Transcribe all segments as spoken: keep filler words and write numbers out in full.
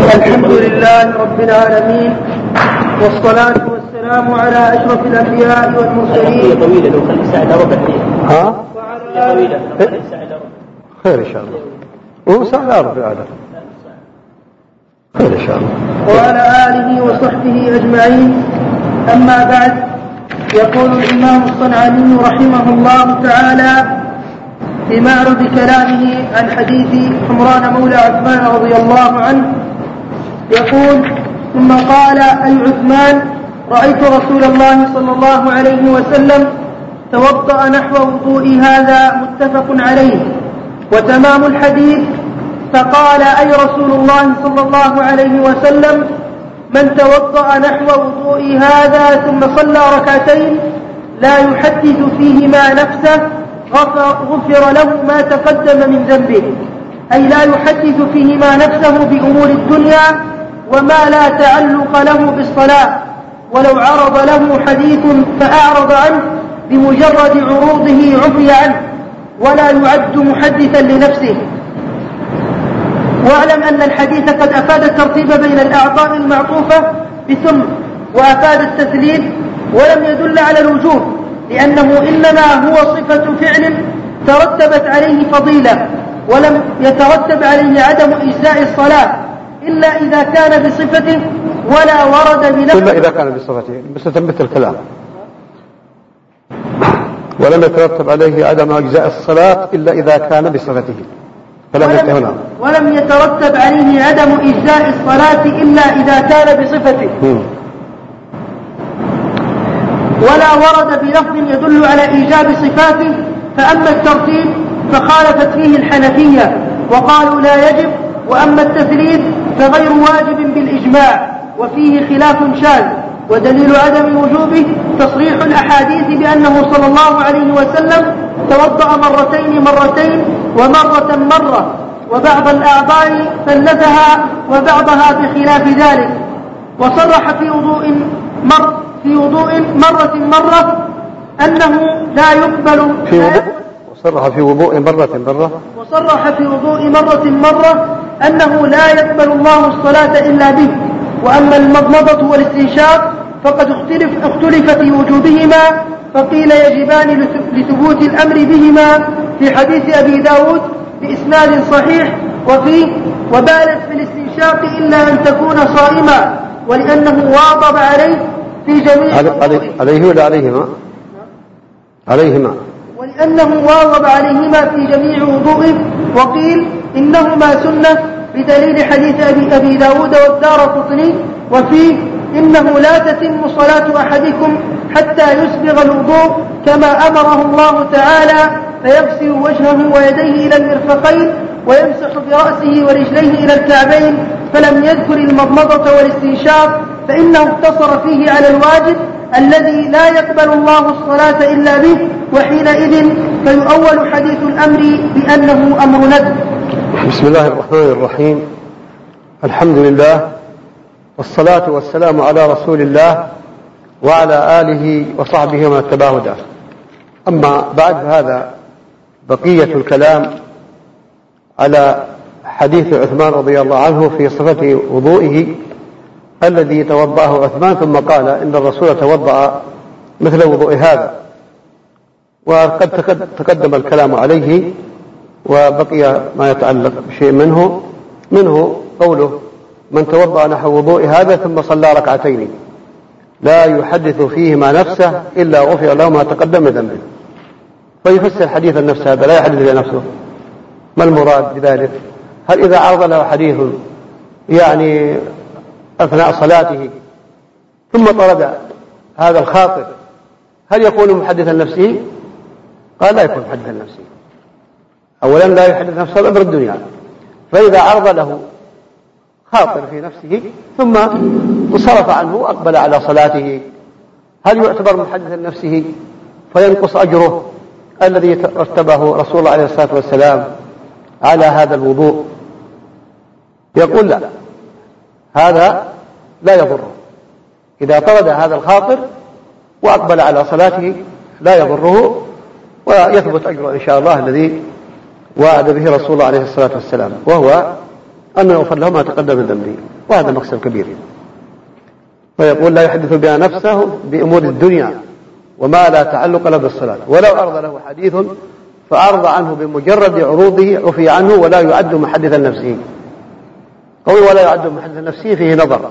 الحمد لله رب العالمين، والصلاة والسلام على أشرف الأنبياء والمرسلين. طويلة لو خلي ساعة ربع. ها؟ طويلة لو خلي ساعة ربع. خير إن شاء الله. هو ساعة ربع هذا. خير إن شاء الله. وعلى آله وصحبه أجمعين. أما بعد، يقول الإمام الصنعاني رحمه الله تعالى في معرض كلامه عن حديث حمران مولى عثمان رضي الله عنه، يقول: ثم قال: أي عثمان، رأيت رسول الله صلى الله عليه وسلم توضأ نحو وضوء هذا، متفق عليه. وتمام الحديث: فقال: أي رسول الله صلى الله عليه وسلم، من توضأ نحو وضوء هذا ثم صلى ركعتين لا يحدث فيهما نفسه غفر له ما تقدم من ذنبه، أي لا يحدث فيهما نفسه بأمور الدنيا وما لا تعلق له بالصلاة، ولو عرض له حديث فأعرض عنه بمجرد عروضه عفي عنه، ولا يعد محدثا لنفسه. واعلم أن الحديث قد أفاد الترتيب بين الأعضاء المعطوفة بثم، وأفاد التثليث، ولم يدل على الوجوب، لأنه إنما هو صفة فعل ترتبت عليه فضيلة، ولم يترتب عليه عدم إجزاء الصلاة إلا إذا كان بصفته، ولا ورد بنفسه إلا إذا كان بصفته، بصفة مثل الكلام. ولم يترتب عليه عدم إجزاء الصلاة إلا إذا كان بصفته. ولم, ولم يترتب عليه عدم إجزاء الصلاة إلا إذا كان بصفته. م. ولا ورد بلفظ يدل على إيجاب صفاته. فأما الترتيب فخالفت فيه الحنفية وقالوا لا يجب، وأما التثليث فغير واجب بالإجماع، وفيه خلاف شاذ. ودليل عدم وجوبه تصريح الأحاديث بأنه صلى الله عليه وسلم توضأ مرتين مرتين ومرة مرة، وبعض الأعضاء ثلثها وبعضها بخلاف ذلك. وصرح في وضوء مر في وضوء مرة مرة أنه لا يقبل في وضوء وصرح في وضوء مرة مرة وصرح في وضوء مرة مرة أنه لا يقبل الله الصلاة إلا به. وأما المضمضة والاستنشاق فقد اختلف, اختلف في وجوبهما، فقيل يجبان لثبوت الأمر بهما في حديث أبي داود بإسناد صحيح، وفيه: وبالت في الاستنشاق إلا أن تكون صائما، ولأنه واظب عليه في جميع عليه, عليه ولا عليهما عليهما ولأنه واظب عليهما في جميع وضوئه. وقيل إنهما سنة بدليل حديث أبي, أبي داود والدارقطني، وفيه: إنه لا تتم صلاة أحدكم حتى يسبغ الوضوء كما أمره الله تعالى، فيغسل وجهه ويديه إلى المرفقين ويمسح برأسه ورجليه إلى الكعبين، فلم يذكر المضمضة والاستنشاق، فإنه اقتصر فيه على الواجب الذي لا يقبل الله الصلاة إلا به، وحينئذ فيؤول حديث الأمر بأنه أمر ندب. بسم الله الرحمن الرحيم. الحمد لله، والصلاة والسلام على رسول الله وعلى آله وصحبه ومن اتبعه هداه. أما بعد، هذا بقية الكلام على حديث عثمان رضي الله عنه في صفة وضوئه الذي توضأه عثمان، ثم قال إن الرسول توضأ مثل وضوء هذا. وقد تقدم الكلام عليه، وبقي ما يتعلق بشيء منه منه قوله: من توضأ نحو وضوء هذا ثم صلى ركعتين لا يحدث فيهما نفسه إلا غفر له ما تقدم من ذنبه. فيفسر حديث النفس هذا، لا يحدث لنفسه. ما المراد بذلك؟ هل إذا عرض له حديث يعني أثناء صلاته ثم طرد هذا الخاطر، هل يكون محدثا نفسه؟ قال لا يكون محدثا نفسه. أولا لا يحدث نفسه بأمر الدنيا، فإذا عرض له خاطر في نفسه ثم انصرف عنه وأقبل على صلاته، هل يعتبر محدثا نفسه فينقص أجره الذي رتبه رسول الله عليه الصلاة والسلام على هذا الوضوء؟ يقول لا، هذا لا يضره. إذا طرد هذا الخاطر وأقبل على صلاته لا يضره، ويثبت أجره إن شاء الله الذي وعد به رسول الله عليه الصلاة والسلام، وهو أن يغفر له ما تقدم من ذنبه. وهذا مقصد كبير. ويقول لا يحدث بها نفسه بأمور الدنيا وما لا تعلق له بالصلاة، ولو عرض له حديث فأعرض عنه بمجرد عروضه عفي عنه ولا يعد محدثا نفسه. قول ولا يعد محدثا نفسه فيه نظر،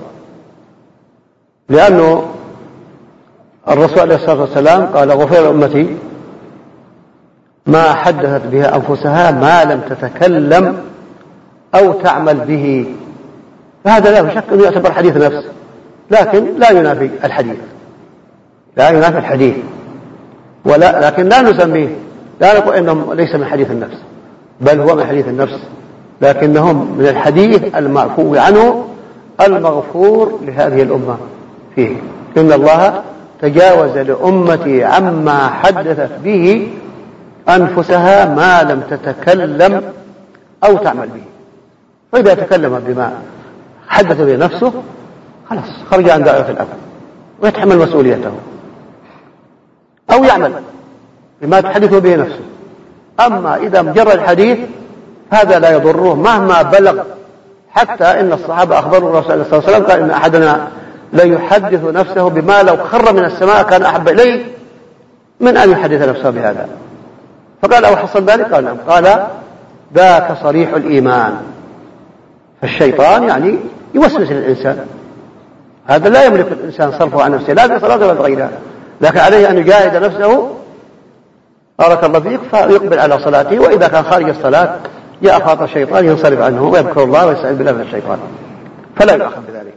لأنه الرسول عليه الصلاة والسلام قال غفر أمتي ما حدثت بها أنفسها ما لم تتكلم أو تعمل به، فهذا لا شك أنه يعتبر حديث نفس، لكن لا ينافي الحديث، لا ينافي الحديث، ولا لكن لا نسميه، لا نقول إنه ليس من حديث النفس، بل هو من حديث النفس، لكنهم من الحديث المعفو عنه المغفور لهذه الأمة فيه. إن الله تجاوز لأمتي عما حدثت به أنفسها ما لم تتكلم أو تعمل به، فإذا تكلم بما حدث به نفسه خلاص خرج عن دائرة الأمر ويتحمل مسؤوليته، أو يعمل بما تحدث به نفسه. أما إذا مجرد حديث هذا لا يضره مهما بلغ، حتى إن الصحابة أخبروا الرسول صلى الله عليه وسلم قال إن أحدنا لا يحدث نفسه بما لو خر من السماء كان أحب إليه من أن يحدث نفسه بهذا. فقال أو حصل ذلك؟ قال نعم. قال ذاك صريح الإيمان. فالشيطان يعني يوسوس للإنسان، هذا لا يملك الإنسان صرفه عن نفسه لا بصلاة ولا بغيرها، لكن عليه أن يجاهد نفسه بارك الله فيك فيقبل على صلاته، وإذا كان خارج الصلاة جاء خاطر الشيطان ينصرف عنه ويذكر الله ويستعيذ بالله من الشيطان، فلا يؤخذ بذلك.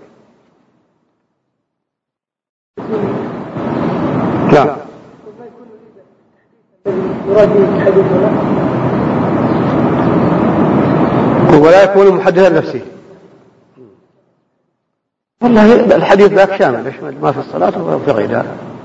نعم. ولا يكون محدثا نفسه. والله الحديث ذاك شامل يشمل ما في الصلاة وفي غيرها.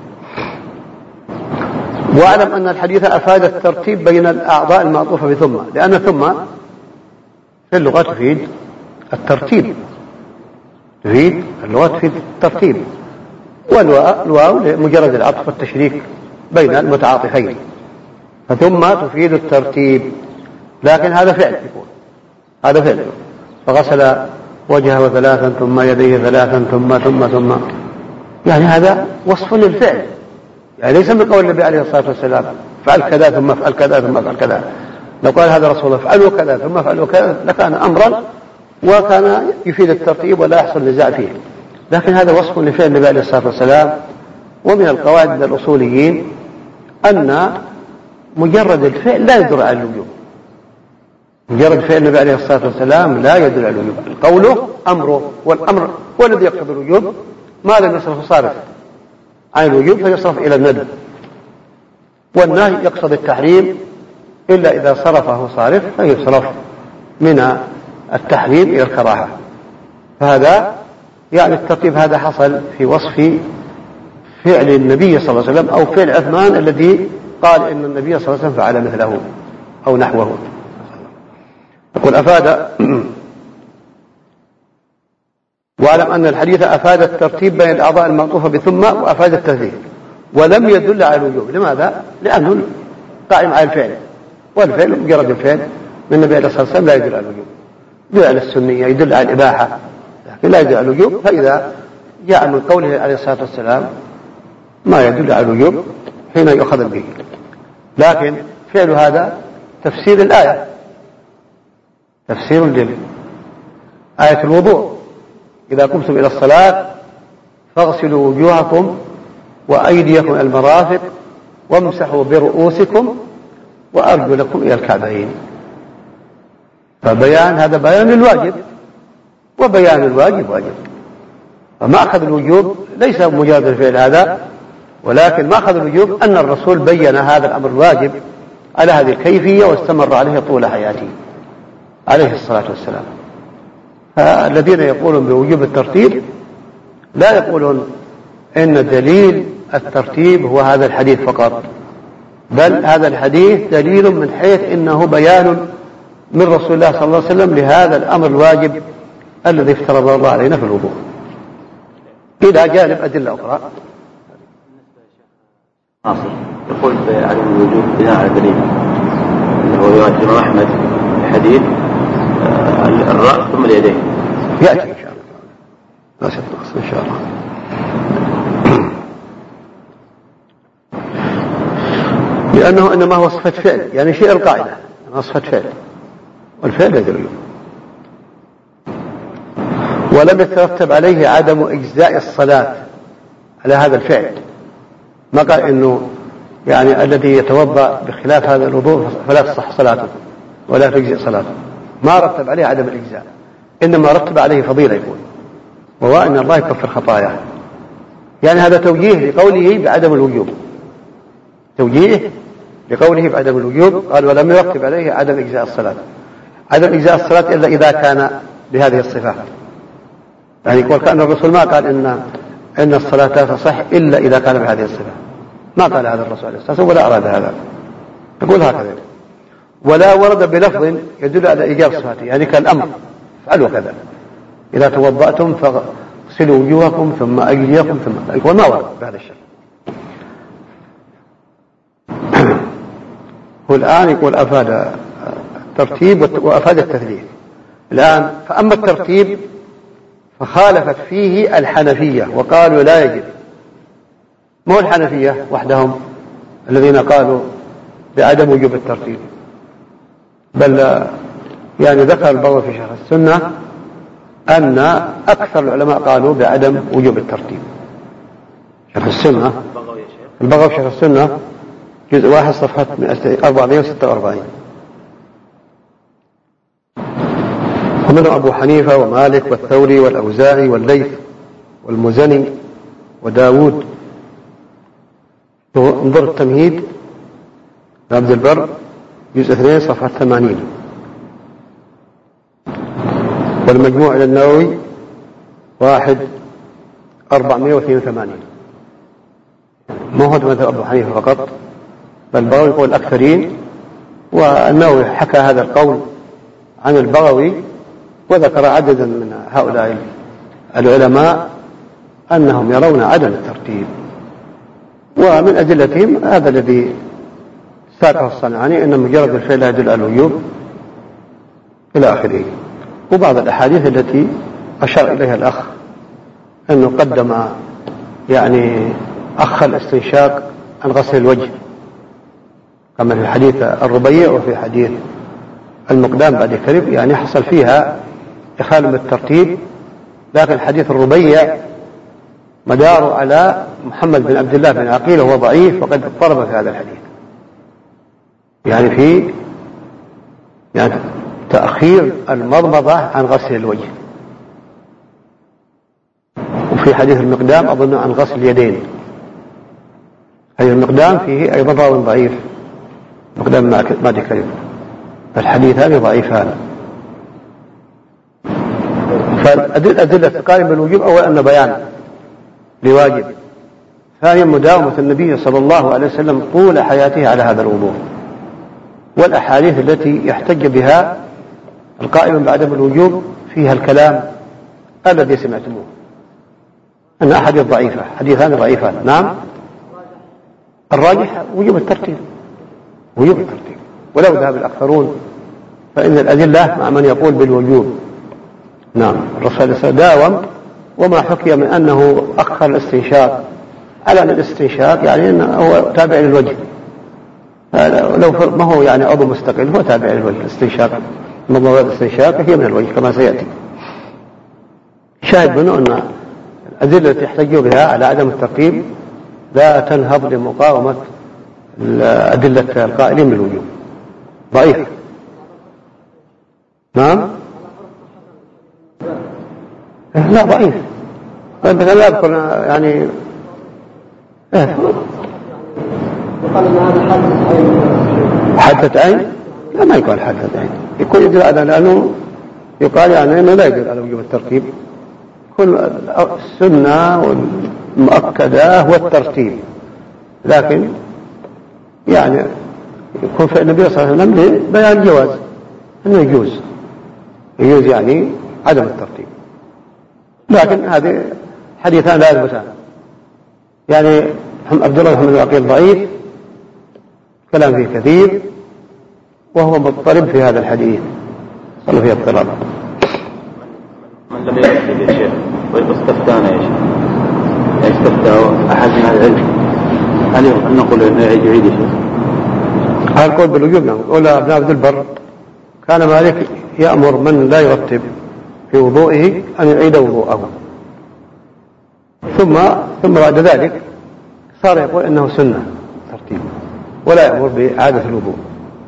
واعلم أن الحديث أفاد الترتيب بين الأعضاء المعطوفة بثم، لأن ثم في اللغة تفيد الترتيب، تفيد اللغة تفيد الترتيب، والواو لمجرد العطف والتشريك بين المتعاطفين، فثم تفيد الترتيب، لكن هذا فعل يكون هذا فعل. فغسل وجهه ثلاثا ثم يديه ثلاثا ثم ثم ثم يعني هذا وصف للفعل، يعني ليس من قول النبي عليه الصلاة والسلام فعل كذا ثم افعل كذا ثم افعل كذا. لو قال هذا رسول الله فعلوا كذا ثم افعلوا كذا لكان أمرا وكان يفيد الترتيب ولا يحصل نزاع فيه، لكن هذا وصف لفعل النبي عليه الصلاة والسلام. ومن القواعد من الأصوليين أن مجرد الفعل لا يدل على الوجوب، مجرد فعل النبي عليه الصلاة والسلام لا يدل على الوجوب، قوله أمره، والأمر هو الذي يقصد الوجوب، ما لم يصرف صارف عن الوجوب فيصرف إلى الندب، والنهي يقصد التحريم إلا إذا صرفه صارف فيصرف من التحريم إلى الكراهة. فهذا يعني الترتيب هذا حصل في وصف فعل النبي صلى الله عليه وسلم أو فعل عثمان الذي قال إن النبي صلى الله عليه وسلم فعل مثله أو نحوه. يقول أفاد واعلم أن الحديث أفاد الترتيب بين الأعضاء المعطوفة بثم وأفاد الترتيب ولم يدل على الوجوب. لماذا؟ لأنه قائم على الفعل، والفعل مجرد الفعل من النبي عليه الصلاة والسلام لا يدل على الوجوب، يدل على السنية، يدل على الإباحة، لكن لا يدل على الوجوب. فإذا جاء من قوله عليه الصلاة والسلام ما يدل على الوجوب حين يؤخذ به، لكن فعل هذا تفسير الآية، تفسير لآية الوضوء إذا قمتم إلى الصلاة فاغسلوا وجوهكم وأيديكم إلى المرافق وامسحوا برؤوسكم وأرجلكم إلى الكعبين. فبيان هذا بيان الواجب، وبيان الواجب واجب، فما أخذ الوجوب ليس مجرد الفعل هذا، ولكن ما أخذ الوجوب أن الرسول بين هذا الأمر الواجب على هذه الكيفية واستمر عليه طول حياته عليه الصلاة والسلام. فالذين يقولون بوجوب الترتيب لا يقولون إن دليل الترتيب هو هذا الحديث فقط، بل هذا الحديث دليل من حيث إنه بيان من رسول الله صلى الله عليه وسلم لهذا الأمر الواجب الذي افترض الله علينا في الوضوء، إلى جانب أدلة أخرى. ناصر يقول بعدم الوجوب بناء على دليل أنه رواية الإمام أحمد حديث الرأس ثم اليدين، يأتي إن شاء الله لا ستنقص إن شاء الله. لأنه إنما هو صفة فعل، يعني شيء القاعدة أنها صفة فعل، والفعل يدل. ولم يترتب عليه عدم إجزاء الصلاة على هذا الفعل. ما قال إنه يعني الذي يتوضأ بخلاف هذا الوضوء فلا تصح صلاته ولا تجزئ صلاته، ما رتب عليه عدم الإجزاء، إنما رتب عليه فضيلة يقول، وهو أن الله يكفر خطاياه. يعني هذا توجيه لقوله بعدم الوجوب، توجيه لقوله بعدم الوجوب. قال ولم يرتب عليه عدم إجزاء الصلاة، عدم إجزاء الصلاة إلا إذا كان بهذه الصفات. يعني يقول كأن الرسول ما قال إن إن الصلاة لا تصح إلا إذا كان بهذه الصفة، ما قال هذا الرسول عليه الصلاة والسلام ولا أراد هذا، يقول هكذا. ولا ورد بلفظ يدل على إيجاب صفاته، يعني كالأمر فعلوا كذا، إذا توضأتم فاغسلوا وجوهكم ثم أيديكم ثم، يقول ما ورد بهذا الشيء. هو الآن يقول أفاد الترتيب وأفاد التثليث. الآن فأما الترتيب فخالفت فيه الحنفية وقالوا لا يجب. ما هو الحنفية وحدهم الذين قالوا بعدم وجوب الترتيب، بل يعني ذكر البغوي في شرح السنة أن أكثر العلماء قالوا بعدم وجوب الترتيب. شرح السنة البغوي في شرح السنة جزء واحد صفحة أربعمائة وستة وأربعين. ومنهم أبو حنيفة ومالك والثوري والأوزاعي والليث والمزني وداود. انظر التمهيد لعبد البر جزء اثنين صفحة ثمانين. والمجموع إلى النووي واحد أربعمائة واثنين وثمانين. ما هو مذهب أبو حنيفة فقط، بل البغوي يقول الأكثرين، والنووي حكى هذا القول عن البغوي وذكر عددا من هؤلاء العلماء أنهم يرون عدم الترتيب. ومن أدلتهم هذا الذي ساقه الصنعاني أن مجرد الفعل لا يدل على الوجوب إلى آخره. وبعض الأحاديث التي أشار إليها الأخ أنه قدم يعني أخ الاستنشاق عن غسل الوجه، كما في حديث الربيع وفي حديث المقدام بعد كريب، يعني حصل فيها إخلال بالترتيب. لكن حديث الربيع مدار على محمد بن عبد الله بن عقيل وهو ضعيف وقد اضطرب في هذا الحديث، يعني في يعني تأخير المضمضة عن غسل الوجه. وفي حديث المقدام أظن عن غسل اليدين. حديث المقدام فيه أيضا راو ضعيف، مقدام ما ذكر، فالحديثان ضعيفان. فالأدلة القائمة بالوجوب أولا أن بيان لواجب، ثانيا مداومة النبي صلى الله عليه وسلم طول حياته على هذا الوضوء، والأحاديث التي يحتج بها القائم بعدم الوجوب فيها الكلام الذي سمعتموه أن أحاديث ضعيفة، حديثان ضعيفان. نعم، الراجح وجوب الترتيب، وجوب الترتيب، ولو ذهب الأكثرون فإن الأدلة مع من يقول بالوجوب. نعم، الرسول صلى الله عليه وسلم داوم، وما حكي من أنه أخر الاستنشاق على أن الاستنشاق يعني أنه هو تابع للوجه، لو ما هو يعني عضو مستقل، هو تابع للوجه. الاستنشاق مضمضات الاستنشاق هي من الوجه كما سيأتي. شاهد منه أن الأدلة التي يحتجوا بها على عدم الترتيب لا تنهض لمقاومة أدلة القائلين بالوجوب، ضعيف. نعم، لا ضعيف. طيب مثلا لا أذكر يعني إيه حادثة عين، لا ما يقال حادثة عين، يكون يدل على لأنه يقال يعني أنه لا يدل على وجوب الترتيب. كل السنة والمؤكدة هو الترتيب، لكن يعني يكون في النبي صلى الله عليه وسلم لبيان الجواز، أنه يجوز يجوز يعني عدم الترتيب. لكن هذه حديثان لا يثبتان، يعني عبد الله بن عقيل ضعيف كلام فيه كثير، وهو مضطرب في هذا الحديث، صلى فيه اضطراب. من لم يرتب يا شيخ واستفتانا يا شيخ استفتاه أحد من العلم هل أن نقول إنه يعيد يا شيخ؟ هذا القول بالوجوب. نعم. قول ابن عبد البر كان مالك يأمر من لا يرتب في وضوئه أن يعيد وضوءه، ثم ثم بعد ذلك صار يقول إنه سنة ترتيب ولا يأمر بإعادة الوضوء.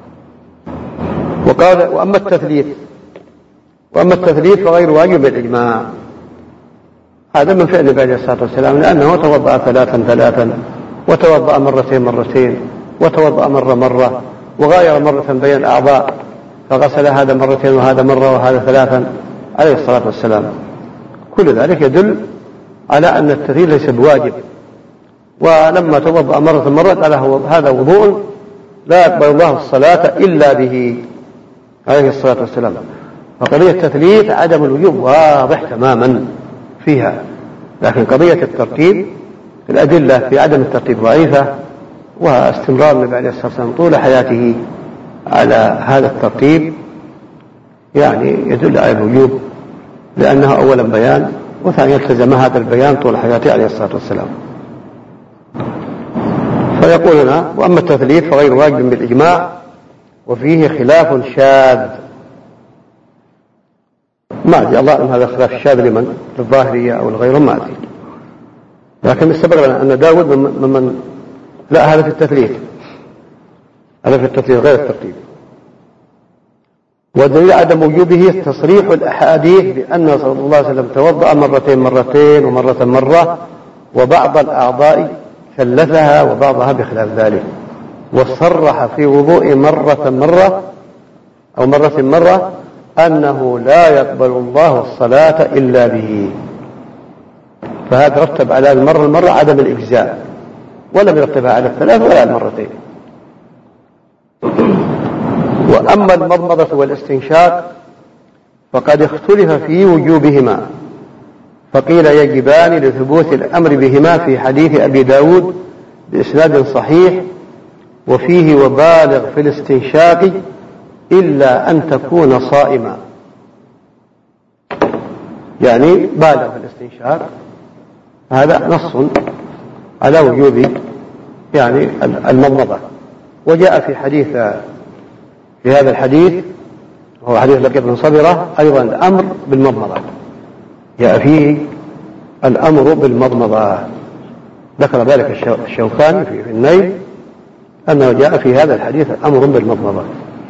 وقال وأما التثليث وأما التثليث فغير واجب بالإجماع. هذا من فعل النبي عليه الصلاة والسلام، لأنه توضأ ثلاثا ثلاثا وتوضأ مرتين مرتين وتوضأ مرة مرة وغاير مرة بين الأعضاء، فغسل هذا مرتين وهذا مرة وهذا ثلاثا عليه الصلاة والسلام. كل ذلك يدل على أن التثليث ليس بواجب. ولما توضأ مرة مرة قال هذا وضوء لا يقبل الله الصلاة إلا به عليه الصلاة والسلام. فقضية التثليث عدم الوجوب واضح تماما فيها، لكن قضية الترتيب الأدلة في عدم الترتيب ضعيفة، واستمرار النبي عليه الصلاة والسلام طول حياته على هذا الترتيب يعني يدل على الوجوب، لأنها أولا بيان، وثانيا التزم هذا البيان طول حياته عليه الصلاة والسلام. فيقول هنا وأما التثليث فغير واجب بالإجماع وفيه خلاف شاذ. ما أدري الله أعلم هذا الخلاف الشاذ لمن، للظاهرية أو لغيرهم، ما أدري، لكن السبب أن داود ممن لا هذا في التثليث، هذا في التثليث غير الترتيب. ودليل عدم وجوبه تصريح الأحاديث بأن صلى الله عليه وسلم توضأ مرتين مرتين ومرة مرة، وبعض الأعضاء ثلثها وبعضها بخلاف ذلك، وصرح في وضوء مرة مرة أو مرة مرة أنه لا يقبل الله الصلاة إلا به. فهذا رتب على المرة المرة عدم الإجزاء، ولم يرتبها على الثلاث ولا على المرتين. وأما المضمضة والاستنشاق فقد اختلف في وجوبهما، فقيل يجبان لثبوت الأمر بهما في حديث أبي داود بإسناد صحيح، وفيه وبالغ في الاستنشاق إلا أن تكون صائما، يعني بالغ في الاستنشاق. هذا نص على وجوب يعني المضمضة. وجاء في حديث في هذا الحديث وهو حديث لقيط بن صبرة أيضا الأمر بالمضمضة، جاء فيه الأمر بالمضمضة. ذكر ذلك الشوكاني في النيل أنه جاء في هذا الحديث الأمر بالمضمضة،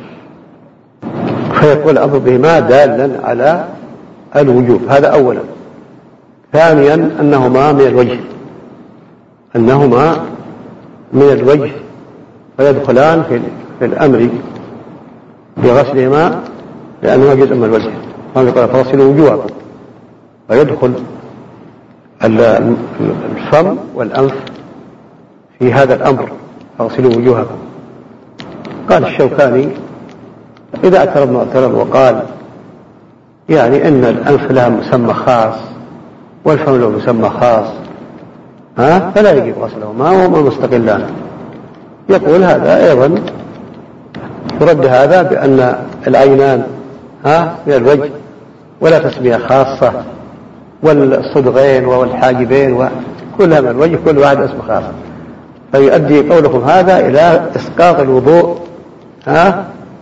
فيقول الأمر بهما دالا على الوجوب. هذا أولا. ثانيا أنهما من الوجه أنهما من الوجه فيدخلان في الأمر بغسلهما لأنهما جزء من الوجه. قال فاغسلوا وجوهكم، فيدخل الفم والأنف في هذا الأمر، فاغسلوا وجوهكم. قال الشوكاني إذا اعترض معترض وقال يعني إن الأنف لها مسمى خاص والفم له مسمى خاص ها فلا يجب غسلهما وهما مستقلان، يقول هذا أيضا يرد هذا بأن العينان ها من الوجه ولا تسمية خاصة، والصدغين والحاجبين وكلها من الوجه، كل واحد اسم خاص، فيؤدي قولكم هذا إلى إسقاط الوضوء ها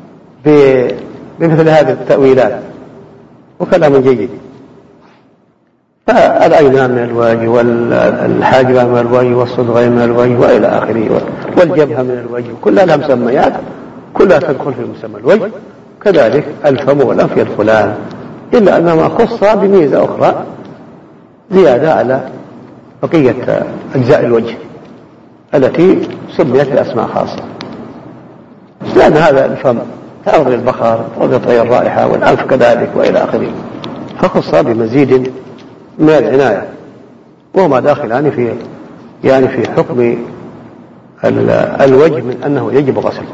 بمثل هذه التأويلات، وكلام جيد. فالعينان من الوجه والحاجبان من الوجه والصدغين من الوجه وإلى آخره، والجبهة من الوجه، كلها لها مسميات، كلها تدخل في مسمى الوجه. كذلك الفم والأنف يدخلان، إلا أنهما خصا بميزة أخرى زيادة على بقية أجزاء الوجه التي سميت بأسماء خاصة، لأن هذا الفم تعرض للبخار وتغير الرائحة، والأنف كذلك وإلى آخره، فخص بمزيد من العناية، وهما داخلان في يعني في حكم الوجه من أنه يجب غسله.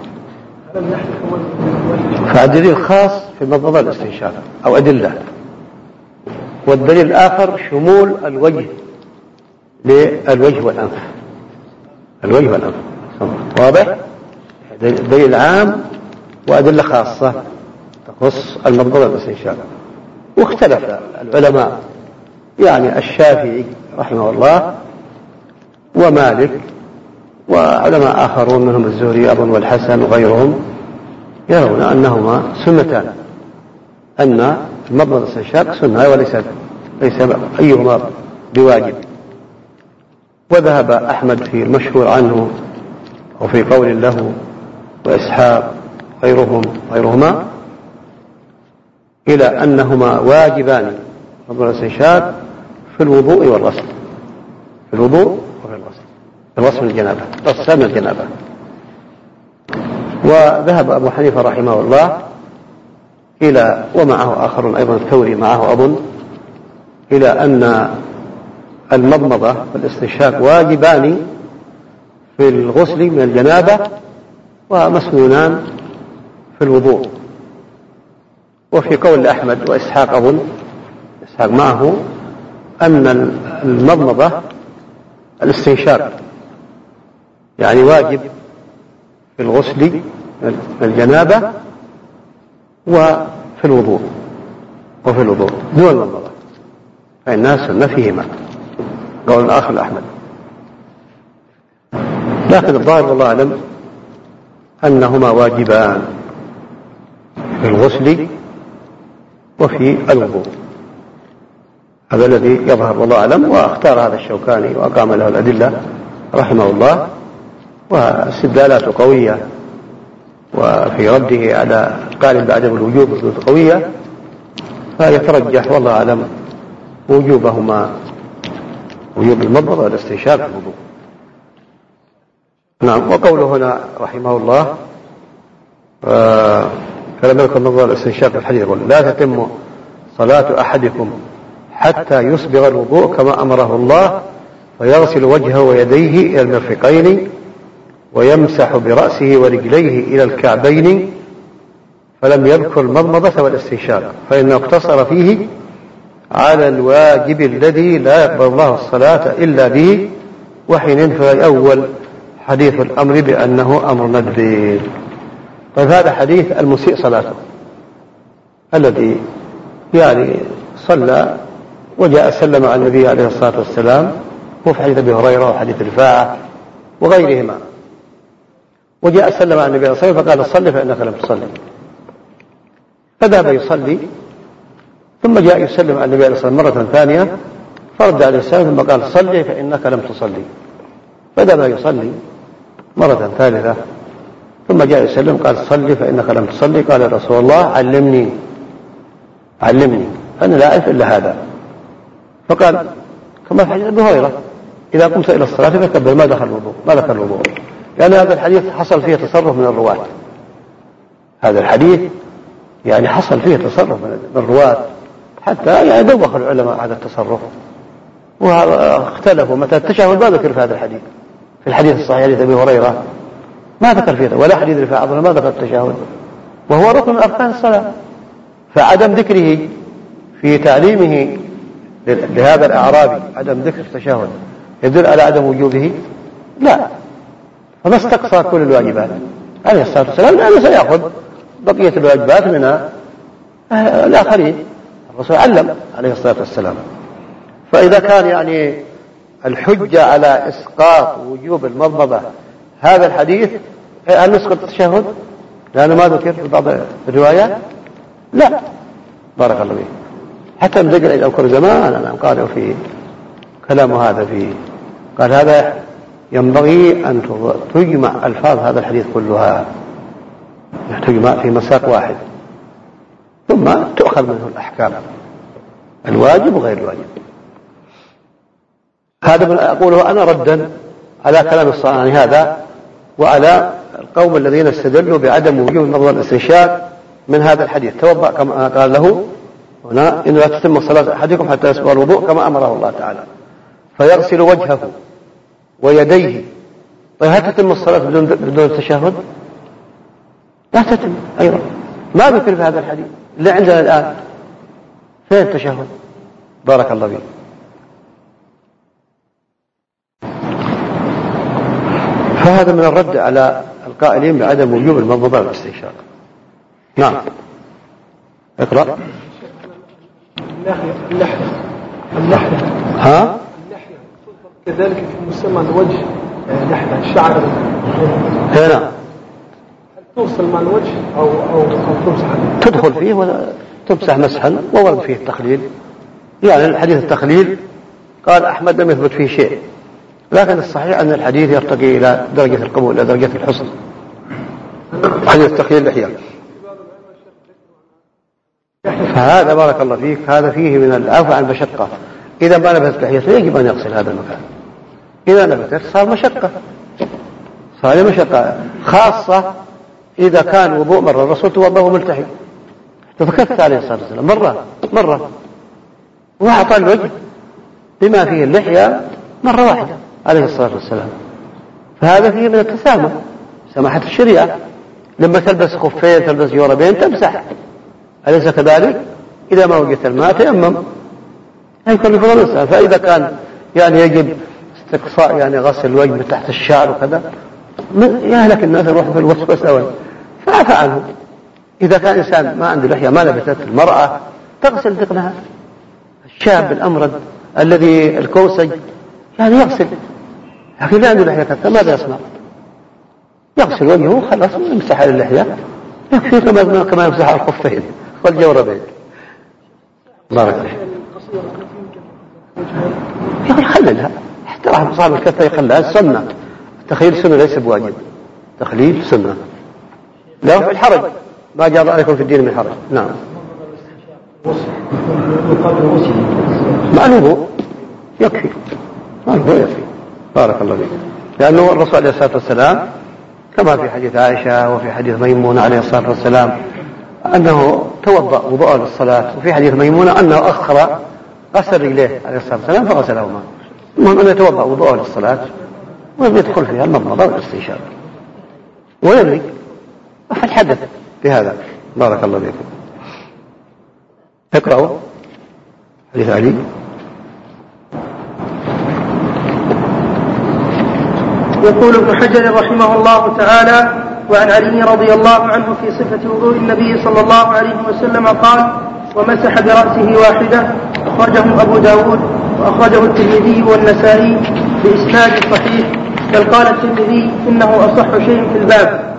فالدليل خاص في المضمضة الاستنشاق أو أدلة، والدليل الآخر شمول الوجه للوجه والأنف، الوجه والأنف واضح؟ دليل عام وأدلة خاصة تخص المضمضة والاستنشاق. واختلف العلماء، يعني الشافعي رحمه الله ومالك وعلماء آخرون منهم الزهري أيضا والحسن وغيرهم يرون أنهما سنتان، أن المضمضة والاستنشاق سنة وليس ليس أيهما بواجب. وذهب أحمد في المشهور عنه وفي قول له وإسحاق غيرهم غيرهما إلى أنهما واجبان، المضمضة والاستنشاق في الوضوء والغسل، في الوضوء وفي الغسل، الغسل من الجنابة، الغسل من الجنابة. وذهب أبو حنيفة رحمه الله إلى ومعه آخرون أيضا الثوري معه أظن إلى أن المضمضة والاستنشاق واجبان في الغسل من الجنابة ومسنونان في الوضوء. وفي قول أحمد وإسحاق أظن إسحاق معه أن المضمضة الاستنشاق يعني واجب في الغسل من الجنابة وفي الوضوء وفي الوضوء دون المضمضة، فإنها سنة فيهما، قول الآخر أحمد. لكن الظاهر والله أعلم أنهما واجبان في الغسل وفي الوضوء، هذا الذي يظهر والله أعلم. واختار هذا الشوكاني وأقام له الأدلة رحمه الله، واستدلالاته قوية، وفي رده على قال بعدم الوجوب قوية، فيترجح والله أعلم وجوبهما، وجوب المضمضة والاستنشاق في الوضوء. نعم. وقوله هنا رحمه الله آه فلم يكن المضمضة والاستنشاق في الحديث يقول لا تتم صلاة أحدكم حتى يسبغ الوضوء كما أمره الله، فيغسل وجهه ويديه إلى المرفقين ويمسح برأسه ورجليه إلى الكعبين، فلم يذكر المضمضة والاستنشاق فإنه اقتصر فيه على الواجب الذي لا يقبل الله الصلاة إلا به، وحين فالأول حديث الأمر بأنه أمر ندب. طيب هذا حديث المسيء صلاته الذي يعني صلى وجاء سلم على النبي عليه الصلاة والسلام، وفي حديث أبي هريرة وحديث رفاعة وغيرهما، وجاء سلم على النبي عليه الصلاة والسلام فقال صلي فإنك لم تصلي، فذهب يصلي ثم جاء يسلم على النبي عليه الصلاة والسلام مرة ثانية فرد عليه السلام ثم قال صلي فإنك لم تصلي، فذهب يصلي مرة ثالثة ثم جاء يسلم قال صلي فإنك لم تصلي، قال يا رسول الله علمني علمني أنا لا أعرف إلا هذا، فقال كما في حديث أبي هريرة إذا قمت إلى الصلاة فكبر ما دخل الوضوء ما دخل الوضوء، لأن هذا الحديث حصل فيه تصرف من الرواة، هذا الحديث يعني حصل فيه تصرف من الرواة حتى يعني دوخ العلماء هذا التصرف، واختلفوا متى التشهد ما ذكر في هذا الحديث، في الحديث الصحيح حديث أبي هريرة ما ذكر فيه ولا حديث رفاعة ما ذكر التشهد وهو ركن من أركان الصلاة، فعدم ذكره في تعليمه لهذا الأعرابي عدم ذكر التشهد يدل على عدم وجوبه؟ لا، فما استقصى كل الواجبات عليه الصلاة والسلام لأنه سيأخذ بقية الواجبات من الآخرين، الرسول علم عليه الصلاة والسلام. فإذا كان يعني الحجة على إسقاط وجوب المضمضة هذا الحديث هل نسقط التشهد لأنه ما ذكر في بعض الروايات؟ لا، بارك الله فيك. حتى مدقل إلى أذكر زمان أنا قالوا في كلامه هذا في قال هذا ينبغي أن تجمع ألفاظ هذا الحديث كلها تجمع في مساق واحد ثم تؤخذ منه الأحكام الواجب وغير الواجب. هذا من أقوله أنا ردا على كلام الصنعاني هذا وعلى القوم الذين استدلوا بعدم وجوب المضمضة والاستنشاق من هذا الحديث. توضأ كما قال له هنا إن لا تتم صلاة أحدكم حتى يسبغ الوضوء كما أمره الله تعالى، فيغسل وجهه ويديه. طيب هل تتم الصلاة بدون بدون التشهد؟ لا تتم أيضا، ما ذكر في هذا الحديث اللي عندنا الآن. فين التشهد؟ بارك الله فيك. فهذا من الرد على القائلين بعدم وجوب المضمضة والاستنشاق. نعم اقرأ. اللحية اللحية اللحية ها؟ اللحية كذلك في مسمى الوجه لحية الشعر هنا هل توصل مع الوجه أو أو أو تمسح تدخل فيه وتمسح مسحا، وورد فيه التخليل. يعني الحديث التخليل قال أحمد لم يثبت فيه شيء، لكن الصحيح أن الحديث يرتقي إلى درجة القبول، إلى درجة الحسن. حديث تخليل اللحية، فهذا بارك الله فيك هذا فيه من العفو عن المشقة. إذا ما نبتت لحيته يجب أن يغسل هذا المكان، إذا نبتت صار مشقة، صار مشقة، خاصة إذا كان وضوء مرة الرسول توضأ ملتحي، تفكرت عليه الصلاة والسلام مرة مرة وأعطى الوجه بما فيه اللحية مرة واحدة عليه الصلاة والسلام. فهذا فيه من التسامح، سماحة الشريعة. لما تلبس خفين تلبس جوربين تمسح، أليس كذلك؟ إذا ما وجدت الماء تيمم، لا يكلف الله نفسا. فإذا كان يعني يجب استقصاء يعني غسل الوجه من تحت الشعر وكذا، يهلك الناس يروحوا في الوسوسة فعفى عنه. إذا كان إنسان ما عنده لحية ما لبست، المرأة تغسل ذقنها، الشاب الأمرد الذي الكوسج يعني يغسل، لكن لا عنده لحية كثيرة ماذا يصنع؟ يغسل وجهه وخلاص يمسح على اللحية، يكفي كما كما يمسح على الخفين والجوربين. بارك الله. يقول خللها، احترام صاحب الكثة يخلها السنة. التخليل سنة ليس بواجب، تخليل سنة. لا في الحرج، ما جاء عليكم في الدين من حرج. نعم. مع الوضوء يكفي، مع الوضوء يكفي. بارك الله فيك. لأنه الرسول عليه الصلاة والسلام كما في حديث عائشة وفي حديث ميمونة عليه الصلاة والسلام أنه توضأ وضوء للصلاة، وفي حديث ميمونة أنه أخر غسل رجليه عليه الصلاة والسلام فغسلهما. المهم أنه يتوضأ وضوء للصلاة ويدخل فيها المضمضة والاستنشاق ويملك فالحدث بهذا. بارك الله فيكم. اقرأوا حديث علي. يقول ابن حجر رحمه الله تعالى: وعن علي رضي الله عنه في صفة وضوء النبي صلى الله عليه وسلم قال: ومسح برأسه واحدة. أخرجه أبو داود وأخرجه الترمذي والنسائي بإسناد صحيح، بل قال الترمذي إنه أصح شيء في الباب.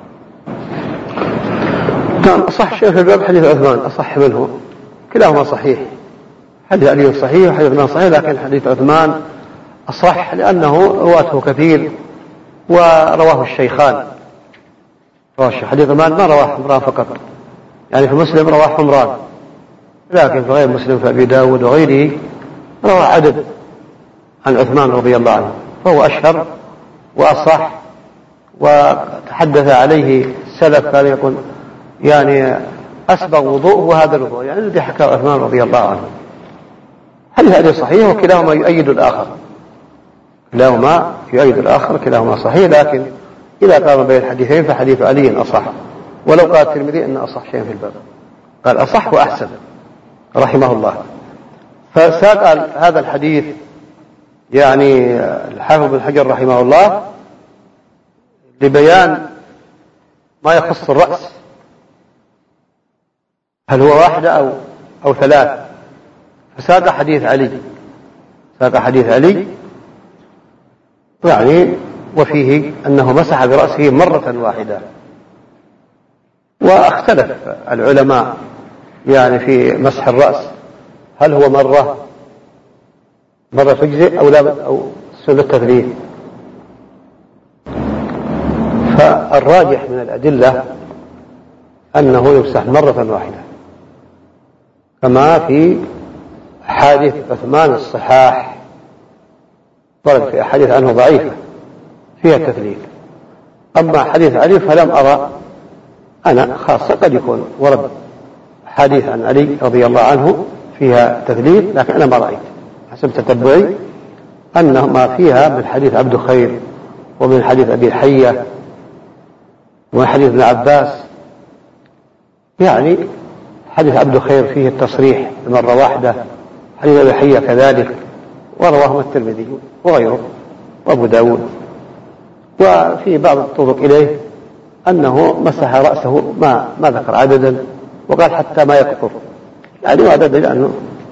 نعم، أصح شيء في الباب حديث عثمان، أصح منه، كلاهما صحيح. حديث علي صحيح وحديث عثمان صحيح، لكن حديث عثمان أصح لأنه رواته كثير ورواه الشيخان. رواه حديث عثمان ما رواه حمران فقط، يعني في مسلم رواه حمران، لكن في غير مسلم في أبي داود وغيره رواه عدد عن عثمان رضي الله عنه، فهو أشهر وأصح. وتحدث عليه السلف كان يقول يعني أسبغ وضوء وهذا الوضوء، يعني الذي حكى عثمان رضي الله عنه. حديث علي صحيح وكلاهما يؤيد الآخر، كلاهما يؤيد الآخر، كلاهما صحيح. لكن إذا قام بين الحديثين فحديث علي أصح، ولو قال الترمذي أن أصح شيء في الباب قال أصح وأحسن رحمه الله. فساق هذا الحديث يعني الحافظ بن حجر رحمه الله لبيان ما يخص الرأس، هل هو واحدة أو أو ثلاث. فساق حديث علي، ساق حديث علي يعني وفيه أنه مسح برأسه مرة واحدة. واختلف العلماء يعني في مسح الرأس، هل هو مرة مرة تجزئ أو لا أو سنة تثليث. فالراجح من الأدلة أنه يمسح مرة واحدة، كما في حادث عثمان الصحاح ورد في أحاديث عنه ضعيفة فيها التثليث. أما حديث علي فلم أرى أنا خاصة، قد يكون ورد حديث عن علي رضي الله عنه فيها تثليث، لكن أنا ما رأيت حسب تتبعي أنه ما فيها من حديث عبد خير ومن حديث أبي الحية ومن حديث ابن عباس. يعني حديث عبد خير فيه التصريح مرة واحدة، حديث أبي الحية كذلك، ورواه الترمذي وغيره وأبو داود. وفي بعض الطرق إليه أنه مسح رأسه ما ما ذكر عددا، وقال حتى ما يكثر، يعني هذا دليل أنه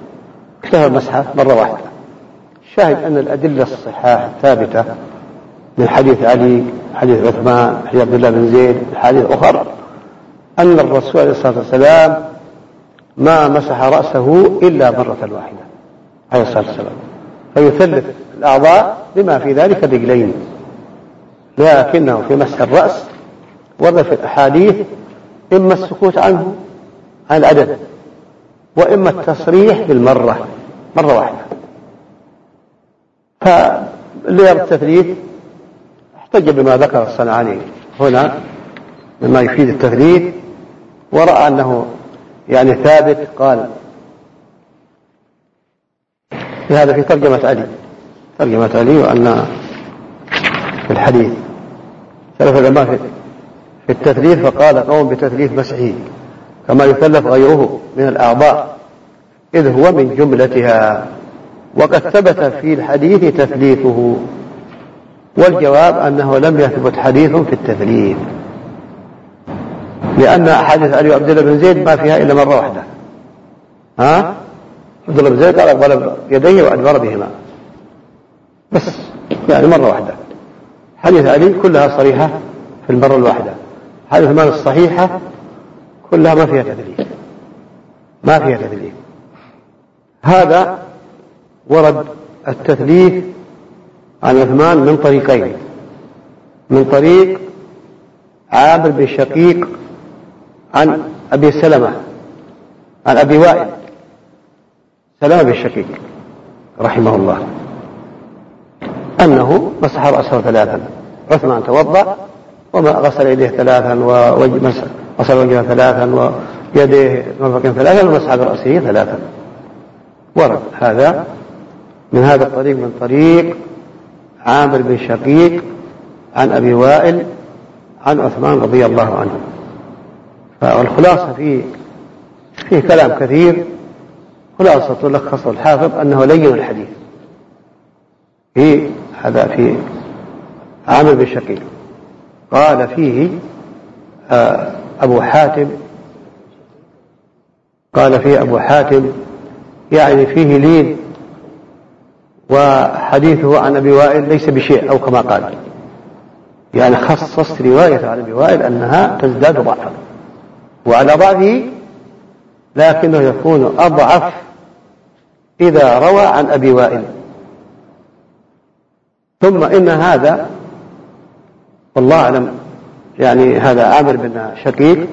اكتفى المسحة مرة واحدة. الشاهد أن الأدلة الصحاح ثابتة من حديث علي، حديث عثمان، حديث عبد الله بن زيد، حديث أخر، أن الرسول عليه الصلاة والسلام ما مسح رأسه إلا مرة واحدة عليه الصلاة والسلام، فيثلث الأعضاء بما في ذلك الرجلين، لكنه في مسح الرأس ورد في الأحاديث إما السكوت عنه عن العدد، وإما التصريح بالمرة مرة واحدة. فاللي يرى التثليث احتج بما ذكر الصنعاني هنا مما يفيد التثليث، ورأى أنه يعني ثابت. قال في هذا في ترجمة علي ترجمة علي وأن في الحديث ثلاث علماء في التثليث، فقال قوم بتثليث مسحه كما يثلث غيره من الأعضاء إذ هو من جملتها، وقد ثبت في الحديث تثليثه. والجواب أنه لم يثبت حديث في التثليث، لأن أحاديث علي وعبد الله بن زيد ما فيها إلا مرة واحدة. ها عبد الله بن زيد قال أقبل يديه وأدبر بهما بس، يعني مرة واحدة. حديث علي كلها صريحة في المرة الواحدة. حديث عثمان الصحيحة كلها ما فيها تثليث ما فيها تثليث. هذا ورد التثليث عن عثمان من طريقين: من طريق عامر بن شقيق عن أبي سلمة عن أبي وائل سلمة بن شقيق رحمه الله أنه مسح رأسه ثلاثا. عثمان توضأ وما غسل يديه ثلاثا وغسل وجهه ثلاثا ويديه مرفقين ثلاثا ومسح برأسه ثلاثا. ورد هذا من هذا الطريق، من طريق عامر بن شقيق عن أبي وائل عن عثمان رضي الله عنه. فالخلاصة فيه فيه كلام كثير، خلاصة لخص الحافظ أنه لين الحديث. في هذا في عامر بن شقيق قال فيه أبو حاتم قال فيه أبو حاتم يعني فيه لين، وحديثه عن أبي وائل ليس بشيء أو كما قال، يعني خصص رواية عن أبي وائل أنها تزداد ضعفا وعلى ضعفه، لكنه يكون أضعف إذا روى عن أبي وائل. ثم إن هذا والله أعلم يعني هذا عامر بن شقيق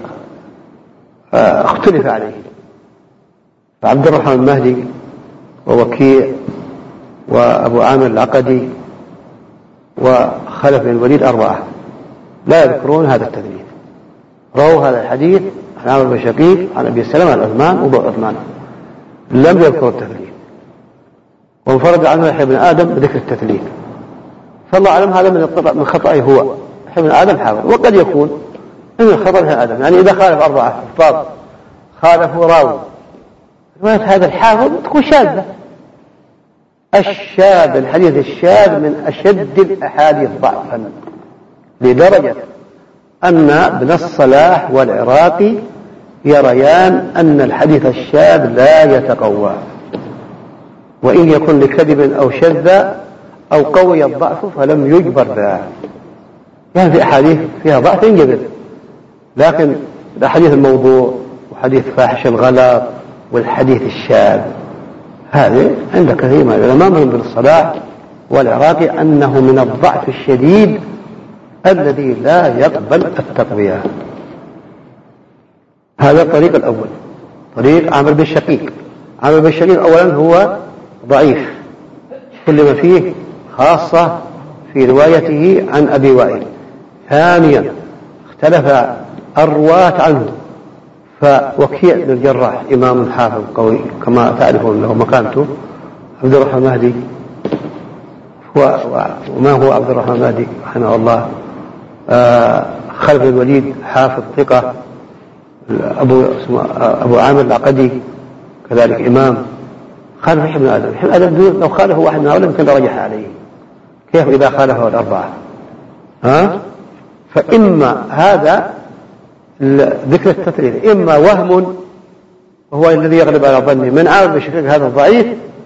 اختلف عليه، فعبد الرحمن المهدي ووكيع وأبو عامر العقدي وخلف بن الوليد أربعة لا يذكرون هذا التثليث، رووا هذا الحديث عن عامر بن شقيق عن أبي سلمة عن عثمان وضع عثمان، لم يذكروا التثليث، وانفرد عنه يحيى بن آدم بذكر التثليث. فالله أعلم هذا من من خطأه هو، يحيى بن آدم حافظ، وقد يكون من خطأ يحيى آدم، يعني إذا خالف أربعة حفاظ خالفوا راوي رواية هذا الحافظ تكون شاذة. الشاذ الحديث الشاذ من أشد الأحاديث ضعفا، لدرجة أن ابن الصلاح والعراقي يريان أن الحديث الشاذ لا يتقوى، وإن يكن لكذب أو شذ أو قوي الضعف فلم يجبر ذا. يعني في أحاديث فيها ضعف ينجبر، لكن الأحاديث الموضوع وحديث فاحش الغلط والحديث الشاذ هذه عند كثير من العلماء من ابن الصلاح والعراقي أنه من الضعف الشديد الذي لا يقبل التقوية. هذا الطريق الأول، طريق عامر بن شقيق. عامر بن شقيق أولا هو ضعيف كل ما فيه، خاصة في روايته عن أبي وائل. ثانيا اختلف الرواة عنه، فوكيع بن الجراح إمام حافظ قوي كما تعرفون له مكانته، عبد الرحمن المهدي وما هو عبد الرحمن المهدي رحمه الله، آه خلف الوليد حافظ ثقة، أبو, أبو عامر العقدي كذلك إمام، خالف يحيى بن آدم. يحيى بن آدم لو خالفه واحد من هؤلاء يمكن رجح عليه، كيف إذا خالفه الأربعة؟ ها؟ فإما هذا ذكر التثليث إما وهم وهو الذي يغلب على ظني من عامر بن شقيق هذا الضعيف،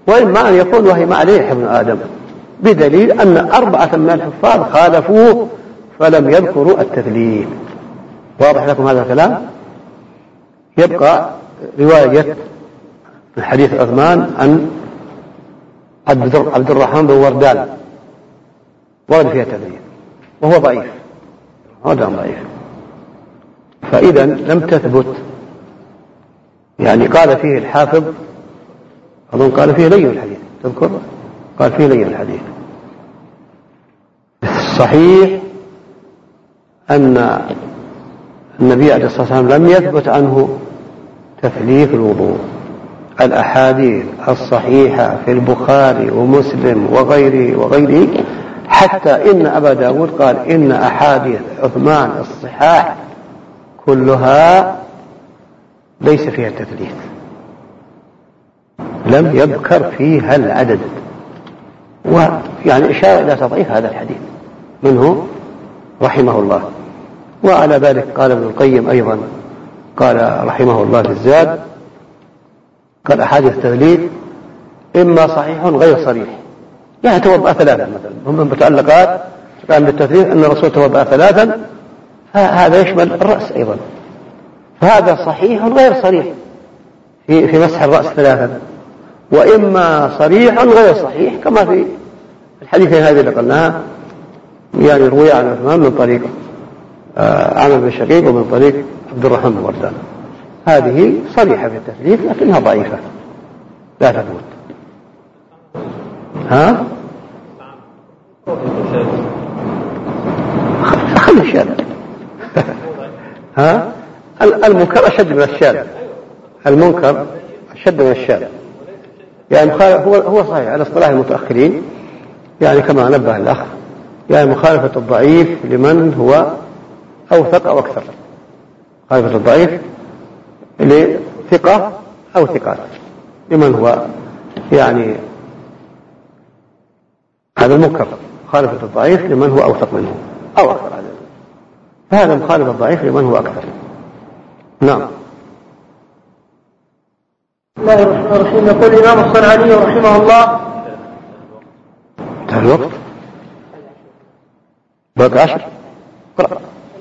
وإما أن يكون وهي عليه ابن آدم، بدليل أن أربعة من الحفاظ خالفوه فلم يذكروا التثليث. واضح لكم هذا الكلام؟ يبقى رواية من حديث عثمان عن عبد الرحمن بن وردان ورد فيها تثليث وهو ضعيف، هذا ضعيف. فإذا لم تثبت، يعني قال فيه الحافظ أظن قال فيه لين الحديث، تذكر قال فيه لين الحديث. الصحيح أن النبي عليه الصلاة والسلام لم يثبت عنه تثليث الوضوء. الأحاديث الصحيحة في البخاري ومسلم وغيره وغيره، حتى إن أبا داود قال إن أحاديث عثمان الصحاح كلها ليس فيها تثليث، لم يذكر فيها العدد، ويعني إشارة إلى تضعيف هذا الحديث منه رحمه الله. وعلى ذلك قال ابن القيم أيضا، قال رحمه الله في الزاد، قال أحاديث التثليث إما صحيح غير صريح، يعني توضأ ثلاثا مثلا، هم من متعلقات كان بالتثليث أن الرسول توضأ ثلاثا، هذا يشمل الرأس أيضا، فهذا صحيح غير صريح في في مسح الرأس ثلاثا، وإما صريح غير صحيح كما في الحديثين هذه اللي قلناها، يعني روي عن عثمان من طريق عامر بن شقيق ومن طريق عبد الرحمن بن وردان، هذه صريحة في التثليث لكنها ضعيفة لا تثبت. ها؟ خلي الشاذ. ها؟ المنكر أشد من الشاذ، المنكر أشد من الشاذ، يعني هو هو صحيح على اصطلاح المتأخرين، يعني كما نبه الأخ، يعني مخالفة الضعيف لمن هو أوثق أو أكثر، مخالفة الضعيف لثقة أو ثقات لمن هو يعني هذا المنكر، مخالفة الضعيف لمن هو أوثق منه أو أكثر، فهذا مخالفة الضعيف لمن هو أكثر. نعم. بسم الله الرحمن الرحيم. يقول الإمام الصنعاني رحمه الله، انتهى الوقت، بقى عشر، قرأ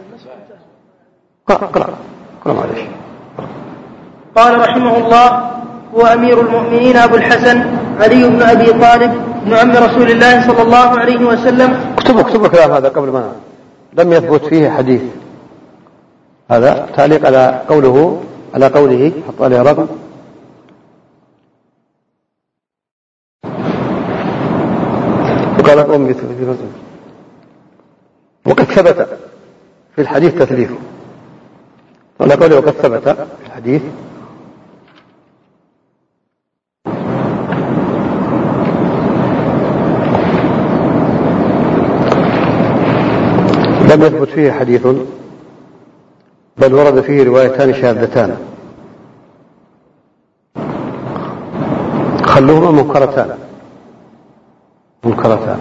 قرأ قرأ قرأ معلش. قال رحمه الله: هو أمير المؤمنين أبو الحسن علي بن أبي طالب بن عم رسول الله صلى الله عليه وسلم. اكتبوا اكتبوا الكلام هذا قبل ما لم يثبت فيه حديث، هذا تعليق على قوله على قوله حط عليه رقم. وقال أم وقد ثبت في الحديث تثليثه، ولا قوله وقد ثبت في الحديث لم يثبت فيه حديث، بل ورد فيه روايتان شاذتان خلوهما منكرتان منكرتان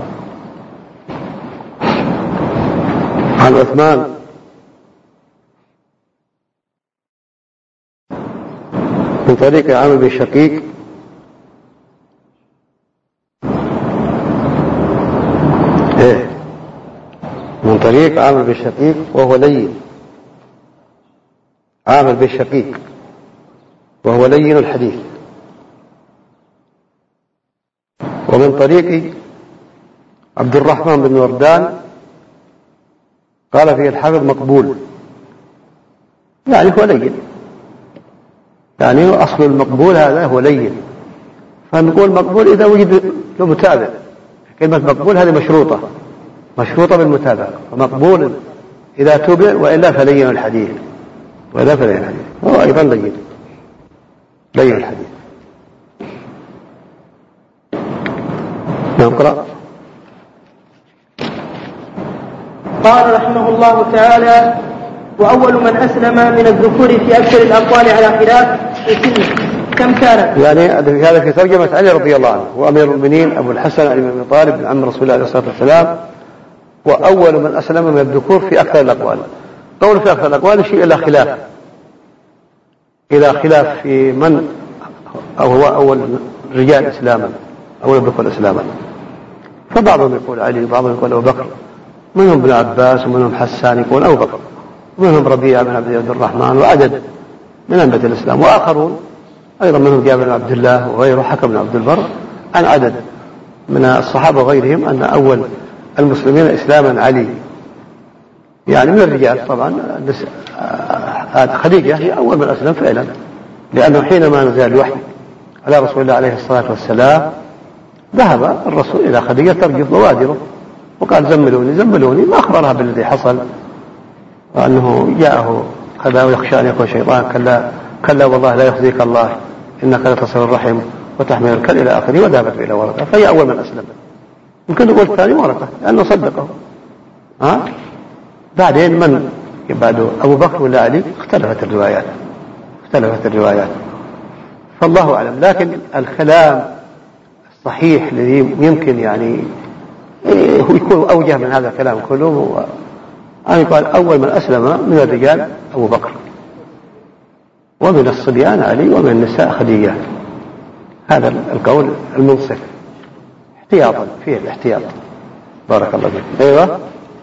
عن عثمان من طريق عامر بن شقيق ايه من طريق عامر بن شقيق وهو لين، عامر بن شقيق وهو لين الحديث، ومن طريق عبد الرحمن بن وردان قال فيه الحافظ مقبول، يعني هو لين، يعني أصل المقبول هذا هو لين، فنقول مقبول إذا وجد له متابع. كلمة مقبول هذه مشروطة مشروطة بالمتابعة، فمقبول إذا تبع، وإلا فلين الحديث، وإلا فلين الحديث، هو أيضا لين لين الحديث. نقرأ. قال رحمه الله تعالى: وأول من أسلم من الذكور في أكثر الأقوال على خلاف في سنه كم كان؟ يعني هذا في ترجمة علي رضي الله عنه، وأمير المؤمنين أبو الحسن علي بن أبي طالب بن عم رسول الله عليه الصلاة والسلام، وأول من أسلم من الذكور في أكثر الأقوال. قول في أكثر الأقوال يشير إلى خلاف إلى خلاف في من أو هو أول الرجال إسلاما أو لم يكن إسلاما. فبعضهم يقول علي وبعضهم يقول أبو بكر، منهم ابن عباس ومنهم حسان يقول أبو بكر، ومنهم ربيعة بن عبد الرحمن وعدد من أئمة الإسلام، وآخرون أيضا منهم جابر بن عبد الله وغيره حكم بن عبد البر عن عدد من الصحابة وغيرهم أن أول المسلمين إسلاما علي، يعني من الرجال. طبعا خديجة هي أول من أسلم فعلا، لأنه حينما نزل الوحي على رسول الله عليه الصلاة والسلام ذهب الرسول إلى خديجة ترجف بوادره وقال زملوني زملوني، ما أخبرها بالذي حصل وأنه جاءه كذا ويخشى أن يكون شيطان، كلا كلا والله لا يخزيك الله إنك لتصل الرحم وتحمل الكل إلى آخره، وذهبت إلى ورقة، فهي أول من أسلم. يمكن نقول الثاني ورقة لأنه صدقه. ها بعدين من بعده أبو بكر ولا علي؟ اختلفت الروايات اختلفت الروايات فالله أعلم. لكن الكلام الصحيح الذي يمكن يعني هو يكون أوجه من هذا الكلام كله هو أن يقال أول من أسلم من الرجال أبو بكر، ومن الصبيان علي، ومن النساء خديجة. هذا القول المنصف احتياطا، فيه الاحتياط. بارك الله فيك. أيوة.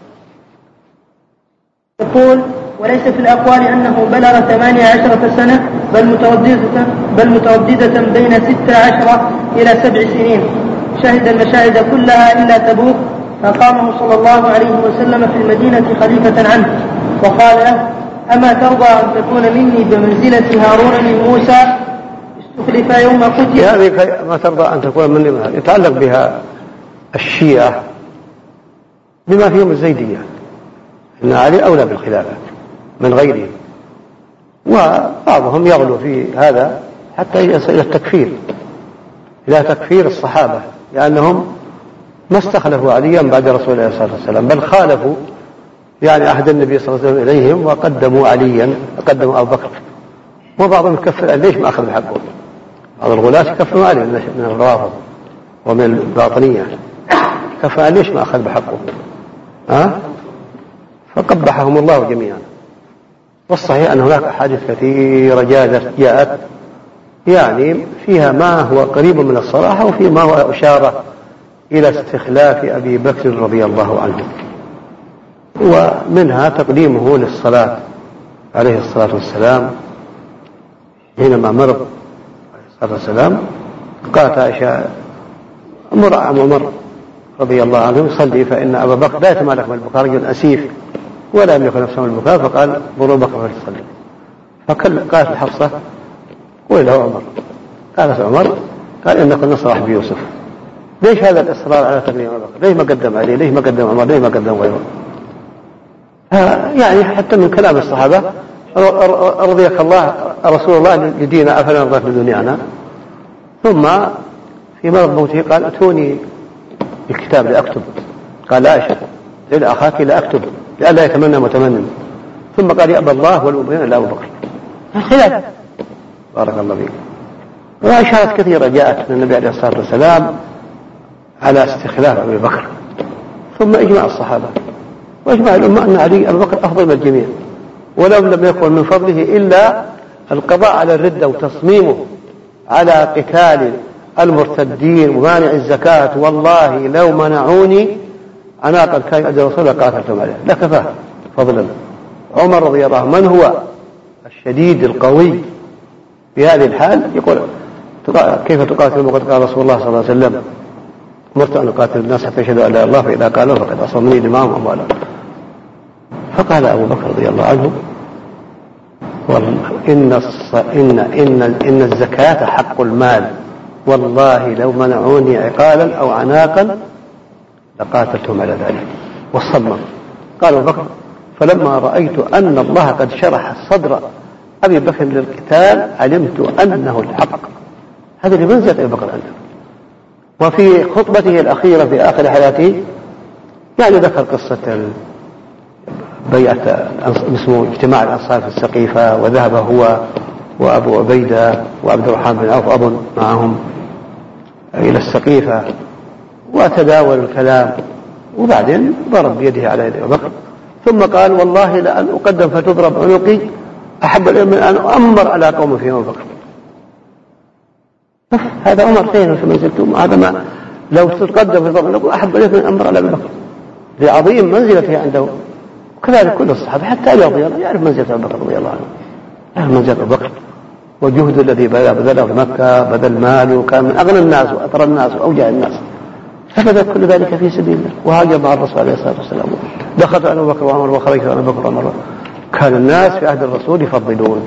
يقول وليس في الأقوال أنه بلغ ثمانية عشرة سنة بل مترددة, بل مترددة بين ستة عشر إلى سبع سنين، شهد المشاهد كلها إلا تبوك، فقامه صلى الله عليه وسلم في المدينة خليفة عنه وقال له أما ترضى أن تكون مني بمنزلة هارون من موسى استخلف يوم قتل. هذه ما ترضى أن تكون مني منها يتعلق بها الشيعة بما فيهم الزيدية، إن علي أولى بالخلافة من غيره، وبعضهم يغلو في هذا حتى يصل إلى التكفير إلى تكفير الصحابة، لأنهم ما استخلفوا عليا بعد رسول الله صلى الله عليه وسلم، بل خالفوا يعني عهد النبي صلى الله عليه وسلم إليهم وقدموا عليا قدموا أبو بكر. وبعضهم يكفر ليش ما أخذ بحقه، بعض الغلاة يكفروا علي من الروافض ومن الباطنية، كفر ليش ما أخذ بحقه، ها؟ فقبحهم الله جميعا. والصحيح أن هناك أحاديث كثيرة جاءت يعني فيها ما هو قريب من الصراحة، وفي ما هو إشارة إلى استخلاف أبي بكر رضي الله عنه، ومنها تقديمه للصلاة عليه الصلاة والسلام حينما مرض عليه الصلاة والسلام. قالت عائشة مر عمر رضي الله عنه يصلي فإن أبا بكر لا يتمالك من البكاء، رجل أسيف ولا يملك نفسه من البكاء، فقال مروا بكر فليصلي. فقالت الحفصة قول له عمر، قالت عمر قال إنك نصرح بيوسف. ليش هذا الإصرار على تقديم أبا بكر؟ ليش ما قدم عليه؟ ليش ما قدم عمر؟ ليش ما قدم غيره؟ يعني حتى من كلام الصحابة رضيك الله رسول الله لدينا أفلا نرضاك لدنيانا. ثم في مرض موته قال اتوني الكتاب لأكتب، قال لا أشهد إلى أخاك لا أكتب لئلا يتمنى متمنى. ثم قال يأبى الله والمؤمنين إلا أبو بكر. الخلاف. بارك الله فيك. وإشارات كثيرة جاءت من النبي عليه الصلاة والسلام على استخلاف أبي بكر، ثم إجماع الصحابة وإجماع الأمة أن علي أبو بكر أفضل من الجميع، ولو لم يكن من فضله إلا القضاء على الردة وتصميمه على قتال المرتدين ومانع الزكاة. والله لو منعوني عناقا كان أجل رسول الله قاتلتم عليه، لا كفاه فضلا. عمر رضي الله عنه من هو الشديد القوي في هذه الحال يقول كيف تقاتل وقد قال رسول الله صلى الله عليه وسلم مرت أن أقاتل الناس حتى يشهدوا أن لا إله إلا الله، فإذا قالوا فقد أصمني دماءهم أموالهم. فقال أبو بكر رضي الله عنه إن, إن, إن, إن الزكاة حق المال، والله لو منعوني عقالا أو عناقا لقاتلتهم على ذلك. والصمم. قال أبو بكر فلما رأيت أن الله قد شرح صدر أبي بكر للقتال علمت أنه الحق. هذا لمنزلة أبي بكر عنه. وفي خطبته الأخيرة في آخر حياته يعني ذكر قصة بيعة اسمه اجتماع الأنصار في السقيفة، وذهب هو وأبو عبيدة وعبد الرحمن بن عوف أظن معهم إلى السقيفة وتداول الكلام، وبعدين ضرب بيده على يد أبي بكر، ثم قال والله لأن أقدم فتضرب عنقي أحب الإلم من أن أؤمر على قوم في أبي بكر. هذا عمر فين في منزلتم؟ هذا ما لو تتقدم في الفضل نقول أحب إليك من أمر على أبي بكر لعظيم منزلته عنده. وكذلك كل الصحابة حتى علي رضي الله يعرف منزلة أبي بكر رضي الله عنه، يعرف منزلة أبي بكر والجهد الذي بذله في مكة، بذل ماله، وكان من أغنى الناس وأثر الناس وأوجه الناس، فبذل كل ذلك في سبيل الله وهاجر مع الرسول عليه الصلاة والسلام. دخلت على أبو بكر وعمر وخرجت على أبو بكر وعمر. كان الناس في عهد الرسول يفضلون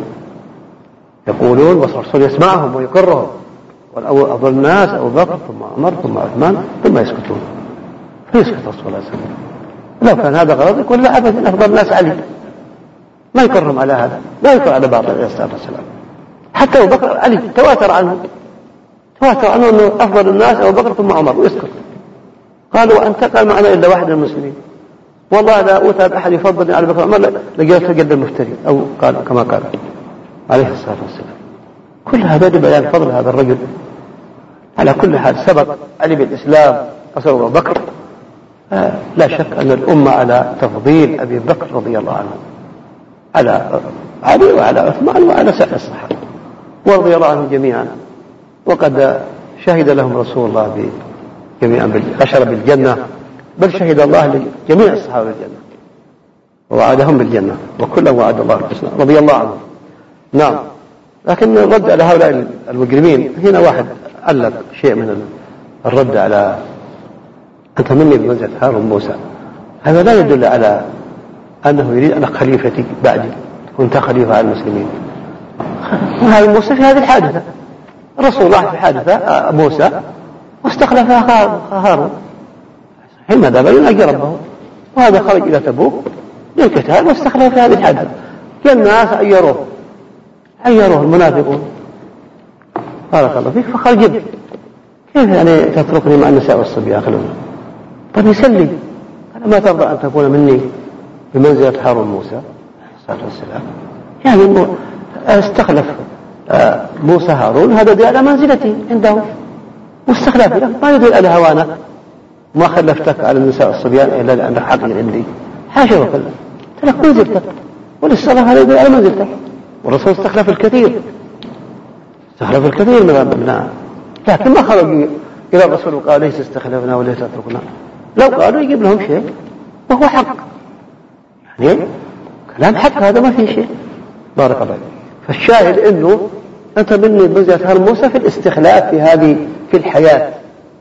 يقولون والرسول يسمعهم ويقرهم، والأول أفضل الناس أبو بكر ثم عمر ثم عثمان ثم يسكتون، فيسكت الرسول عليه الصلاة والسلام. لو كان هذا غلط يقول لا أبدا أفضل الناس علي، ما يكرم على هذا، لا يكرم على باطل عليه الصلاة والسلام. حتى أبو بكر علي تواتر عنه تواتر عنه أنه أفضل الناس أبو بكر ثم عمر ويسكت. قالوا وأنت قال معنا إلا واحد من المسلمين، والله لا أوتى بأحد يفضل على بكر عمر لقيت قد المفتري، أو قال كما قال عليه الصلاة والسلام. كل هذا بيان فضل هذا الرجل. على كل حال سبق علي بالإسلام أصل أبو بكر، آه لا شك أن الأمة على تفضيل أبي بكر رضي الله عنه على علي وعلى عثمان وعلى سائر الصحابة ورضي الله عنهم جميعا. وقد شهد لهم رسول الله جميعا بشر بالجنة، بل شهد الله لجميع الصحابة بالجنة ووعدهم بالجنة، وكلا وعد الله الحسنى رضي الله عنهم. نعم، لكن الرد على هؤلاء المجرمين هنا واحد علق شيء من الرد على أنت مني بمنزلة هارون موسى، هذا لا يدل على أنه يريد أن خليفتي بعدي كنت خليفة على المسلمين. وهذا موسى في هذه الحادثة، الرسول الله في حادثة موسى واستخلف هارون حين ذهب يناجي ربه، وهذا خرج إلى تبوك للقتال واستخلف في هذه الحادثة. الناس عيروه عيروه المنافقون بارك الله فيك فخرج. كيف يعني تتركني مع النساء والصبيان؟ خلونا طب يسلي، أنا ما ترضى أن تكون مني بمنزلة هارون موسى عليه الصلاة والسلام؟ يعني استخلف موسى هارون، هذا دل على منزلتي عنده، واستخلاف له ما يدل على هوانك، ما خلفتك على النساء والصبيان إلا لأن حق عندي، حاشا وكلا، تلك منزلتك، والاستخلاف هذا يدل على منزلتك. والرسول استخلف الكثير استخلف الكثير من الأبناء، لكن ما خرجوا إلى الرسول وقال ليس استخلفنا وليس اتركنا، لو قالوا يجيب لهم شيء وهو حق، يعني كلام حق هذا ما فيه شيء. بارك الله. فالشاهد انه انت مني بمنزلة هارون موسى في الاستخلاف في هذه في الحياة.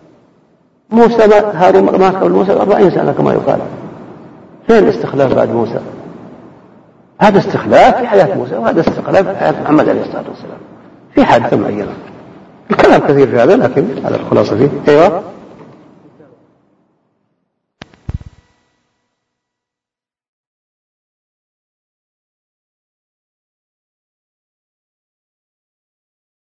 موسى ما هارون ما كان موسى أربعين سنة كما يقال، فين الاستخلاف بعد موسى؟ هذا استخلاف في حياة موسى، وهذا استخلاف في حياة محمد عليه الصلاة والسلام في حادثة معينة. الكلام كثير في هذا لكن هذا الخلاصة فيه. ايوه